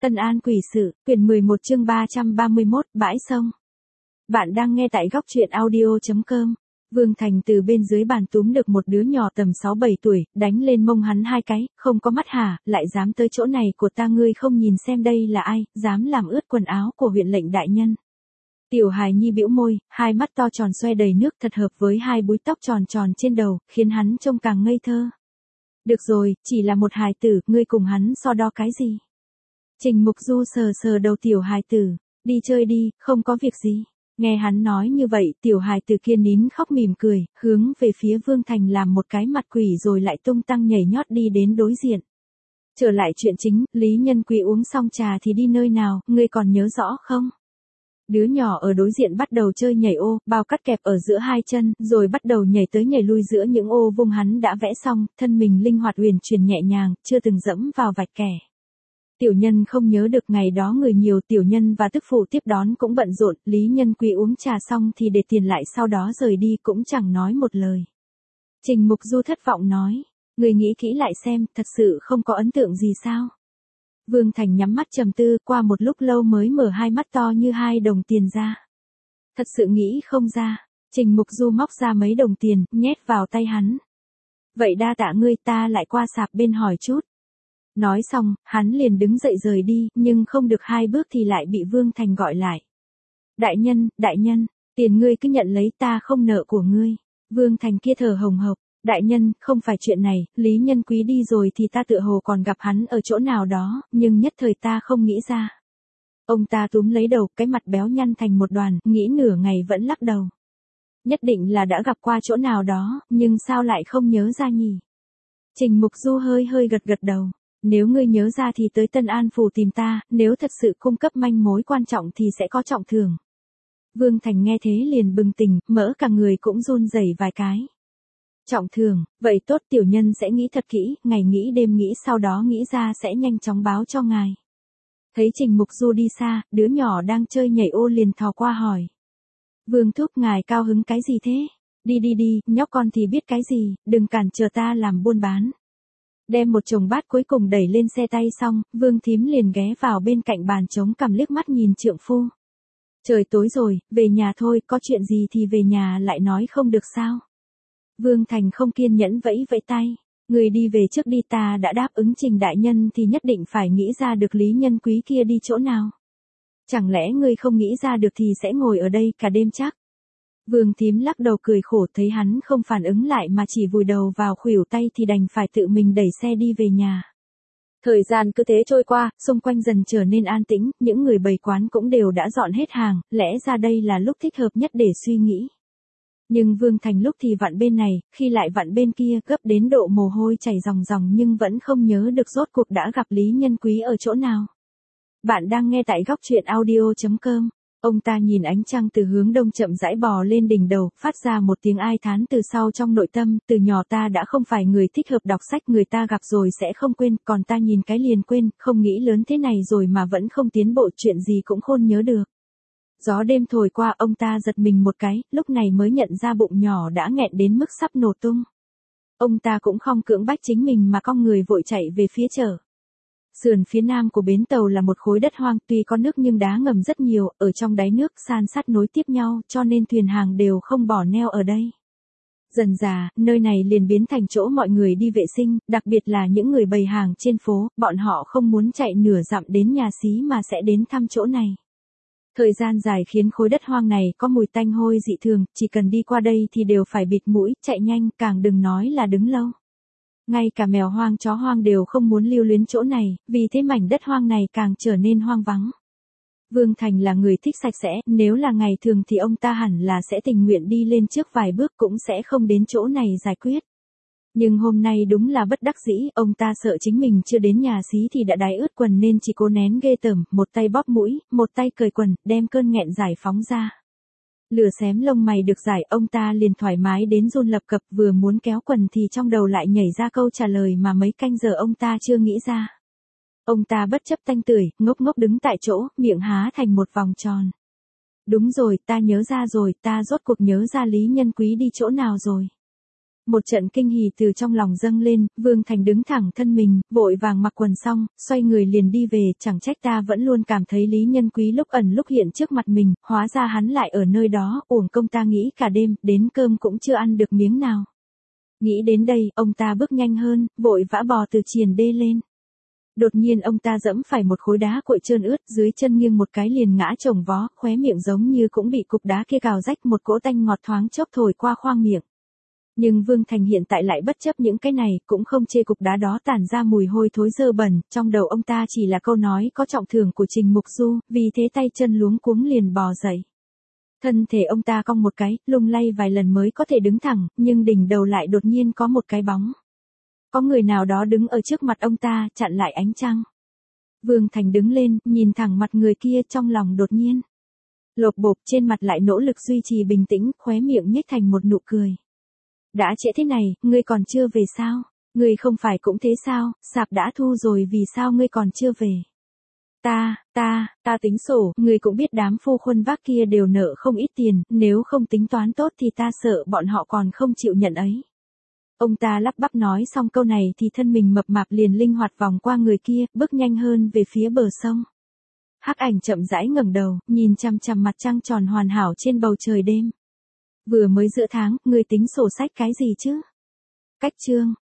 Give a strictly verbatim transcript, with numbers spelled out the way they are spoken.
Tân An quỷ sự, quyển mười một chương ba trăm ba mươi mốt, bãi sông. Bạn đang nghe tại góc truyện audio chấm com. Vương Thành từ bên dưới bàn túm được một đứa nhỏ tầm sáu bảy tuổi, đánh lên mông hắn hai cái, không có mắt hả, lại dám tới chỗ này của ta, ngươi không nhìn xem đây là ai, dám làm ướt quần áo của huyện lệnh đại nhân. Tiểu hài nhi bĩu môi, hai mắt to tròn xoe đầy nước thật hợp với hai búi tóc tròn tròn trên đầu, khiến hắn trông càng ngây thơ. Được rồi, chỉ là một hài tử, ngươi cùng hắn so đo cái gì? Trình Mục Du sờ sờ đầu tiểu hài tử, đi chơi đi, không có việc gì. Nghe hắn nói như vậy, tiểu hài tử kia nín khóc mỉm cười, hướng về phía Vương Thành làm một cái mặt quỷ rồi lại tung tăng nhảy nhót đi đến đối diện. Trở lại chuyện chính, Lý Nhân Quý uống xong trà thì đi nơi nào, ngươi còn nhớ rõ không? Đứa nhỏ ở đối diện bắt đầu chơi nhảy ô, bao cắt kẹp ở giữa hai chân, rồi bắt đầu nhảy tới nhảy lui giữa những ô vuông hắn đã vẽ xong, thân mình linh hoạt uyển chuyển nhẹ nhàng, chưa từng dẫm vào vạch kẻ. Tiểu nhân không nhớ được ngày đó người nhiều, tiểu nhân và tức phụ tiếp đón cũng bận rộn, Lý Nhân Quý uống trà xong thì để tiền lại sau đó rời đi cũng chẳng nói một lời. Trình Mục Du thất vọng nói, người nghĩ kỹ lại xem, thật sự không có ấn tượng gì sao? Vương Thành nhắm mắt trầm tư, qua một lúc lâu mới mở hai mắt to như hai đồng tiền ra. Thật sự nghĩ không ra. Trình Mục Du móc ra mấy đồng tiền, nhét vào tay hắn. Vậy đa tạ ngươi, ta lại qua sạp bên hỏi chút. Nói xong, hắn liền đứng dậy rời đi, nhưng không được hai bước thì lại bị Vương Thành gọi lại. Đại nhân, đại nhân, tiền ngươi cứ nhận lấy, ta không nợ của ngươi. Vương Thành kia thở hồng hộc. Đại nhân, không phải chuyện này, Lý Nhân Quý đi rồi thì ta tựa hồ còn gặp hắn ở chỗ nào đó, nhưng nhất thời ta không nghĩ ra. Ông ta túm lấy đầu, cái mặt béo nhăn thành một đoàn, nghĩ nửa ngày vẫn lắc đầu. Nhất định là đã gặp qua chỗ nào đó, nhưng sao lại không nhớ ra nhỉ? Trình Mục Du hơi hơi gật gật đầu. Nếu ngươi nhớ ra thì tới Tân An Phủ tìm ta, nếu thật sự cung cấp manh mối quan trọng thì sẽ có trọng thưởng. Vương Thành nghe thế liền bừng tỉnh, mỡ cả người cũng run rẩy vài cái. Trọng thưởng, vậy tốt, tiểu nhân sẽ nghĩ thật kỹ, ngày nghĩ đêm nghĩ, sau đó nghĩ ra sẽ nhanh chóng báo cho ngài. Thấy Trình Mục Du đi xa, đứa nhỏ đang chơi nhảy ô liền thò qua hỏi. Vương thúc, ngài cao hứng cái gì thế? Đi đi đi, nhóc con thì biết cái gì, đừng cản trở ta làm buôn bán. Đem một chồng bát cuối cùng đẩy lên xe tay xong, Vương thím liền ghé vào bên cạnh bàn trống cằm liếc mắt nhìn trượng phu. Trời tối rồi, về nhà thôi, có chuyện gì thì về nhà lại nói không được sao? Vương Thành không kiên nhẫn vẫy vẫy tay. Người đi về trước đi, ta đã đáp ứng Trình đại nhân thì nhất định phải nghĩ ra được Lý Nhân Quý kia đi chỗ nào. Chẳng lẽ ngươi không nghĩ ra được thì sẽ ngồi ở đây cả đêm chắc? Vương thím lắc đầu cười khổ, thấy hắn không phản ứng lại mà chỉ vùi đầu vào khuỷu tay thì đành phải tự mình đẩy xe đi về nhà. Thời gian cứ thế trôi qua, xung quanh dần trở nên an tĩnh, những người bày quán cũng đều đã dọn hết hàng, lẽ ra đây là lúc thích hợp nhất để suy nghĩ. Nhưng Vương Thành lúc thì vặn bên này, khi lại vặn bên kia, gấp đến độ mồ hôi chảy ròng ròng nhưng vẫn không nhớ được rốt cuộc đã gặp Lý Nhân Quý ở chỗ nào. Bạn đang nghe tại góc truyện audio chấm com. Ông ta nhìn ánh trăng từ hướng đông chậm rãi bò lên đỉnh đầu, phát ra một tiếng ai thán từ sau trong nội tâm, từ nhỏ ta đã không phải người thích hợp đọc sách, người ta gặp rồi sẽ không quên, còn ta nhìn cái liền quên, không nghĩ lớn thế này rồi mà vẫn không tiến bộ, chuyện gì cũng khôn nhớ được. Gió đêm thổi qua, ông ta giật mình một cái, lúc này mới nhận ra bụng nhỏ đã nghẹn đến mức sắp nổ tung. Ông ta cũng không cưỡng bách chính mình mà cong người vội chạy về phía chợ. Sườn phía nam của bến tàu là một khối đất hoang, tuy có nước nhưng đá ngầm rất nhiều, ở trong đáy nước san sát nối tiếp nhau, cho nên thuyền hàng đều không bỏ neo ở đây. Dần dà, nơi này liền biến thành chỗ mọi người đi vệ sinh, đặc biệt là những người bày hàng trên phố, bọn họ không muốn chạy nửa dặm đến nhà xí mà sẽ đến thăm chỗ này. Thời gian dài khiến khối đất hoang này có mùi tanh hôi dị thường, chỉ cần đi qua đây thì đều phải bịt mũi, chạy nhanh, càng đừng nói là đứng lâu. Ngay cả mèo hoang chó hoang đều không muốn lưu luyến chỗ này, vì thế mảnh đất hoang này càng trở nên hoang vắng. Vương Thành là người thích sạch sẽ, nếu là ngày thường thì ông ta hẳn là sẽ tình nguyện đi lên trước vài bước cũng sẽ không đến chỗ này giải quyết. Nhưng hôm nay đúng là bất đắc dĩ, ông ta sợ chính mình chưa đến nhà xí thì đã đái ướt quần nên chỉ cố nén ghê tởm, một tay bóp mũi, một tay cởi quần, đem cơn nghẹn giải phóng ra. Lửa xém lông mày được giải, ông ta liền thoải mái đến run lập cập, vừa muốn kéo quần thì trong đầu lại nhảy ra câu trả lời mà mấy canh giờ ông ta chưa nghĩ ra. Ông ta bất chấp tanh tưởi, ngốc ngốc đứng tại chỗ, miệng há thành một vòng tròn. Đúng rồi, ta nhớ ra rồi, ta rốt cuộc nhớ ra Lý Nhân Quý đi chỗ nào rồi. Một trận kinh hỉ từ trong lòng dâng lên, Vương Thành đứng thẳng thân mình, vội vàng mặc quần xong, xoay người liền đi về, chẳng trách ta vẫn luôn cảm thấy Lý Nhân Quý lúc ẩn lúc hiện trước mặt mình, hóa ra hắn lại ở nơi đó, uổng công ta nghĩ cả đêm, đến cơm cũng chưa ăn được miếng nào. Nghĩ đến đây, ông ta bước nhanh hơn, vội vã bò từ triền đê lên. Đột nhiên ông ta dẫm phải một khối đá cuội trơn ướt, dưới chân nghiêng một cái liền ngã chồng vó, khóe miệng giống như cũng bị cục đá kia cào rách, một cỗ tanh ngọt thoáng chốc thổi qua khoang miệng. Nhưng Vương Thành hiện tại lại bất chấp những cái này, cũng không chê cục đá đó tản ra mùi hôi thối dơ bẩn, trong đầu ông ta chỉ là câu nói có trọng thưởng của Trình Mục Du, vì thế tay chân luống cuống liền bò dậy. Thân thể ông ta cong một cái, lung lay vài lần mới có thể đứng thẳng, nhưng đỉnh đầu lại đột nhiên có một cái bóng. Có người nào đó đứng ở trước mặt ông ta, chặn lại ánh trăng. Vương Thành đứng lên, nhìn thẳng mặt người kia, trong lòng đột nhiên lộp bộp, trên mặt lại nỗ lực duy trì bình tĩnh, khóe miệng nhếch thành một nụ cười. Đã trễ thế này, ngươi còn chưa về sao? Ngươi không phải cũng thế sao, sạp đã thu rồi vì sao ngươi còn chưa về? Ta, ta, ta tính sổ, ngươi cũng biết đám phu khuân vác kia đều nợ không ít tiền, nếu không tính toán tốt thì ta sợ bọn họ còn không chịu nhận ấy. Ông ta lắp bắp nói xong câu này thì thân mình mập mạp liền linh hoạt vòng qua người kia, bước nhanh hơn về phía bờ sông. Hắc ảnh chậm rãi ngẩng đầu, nhìn chằm chằm mặt trăng tròn hoàn hảo trên bầu trời đêm. Vừa mới giữa tháng, ngươi tính sổ sách cái gì chứ? Cách chương.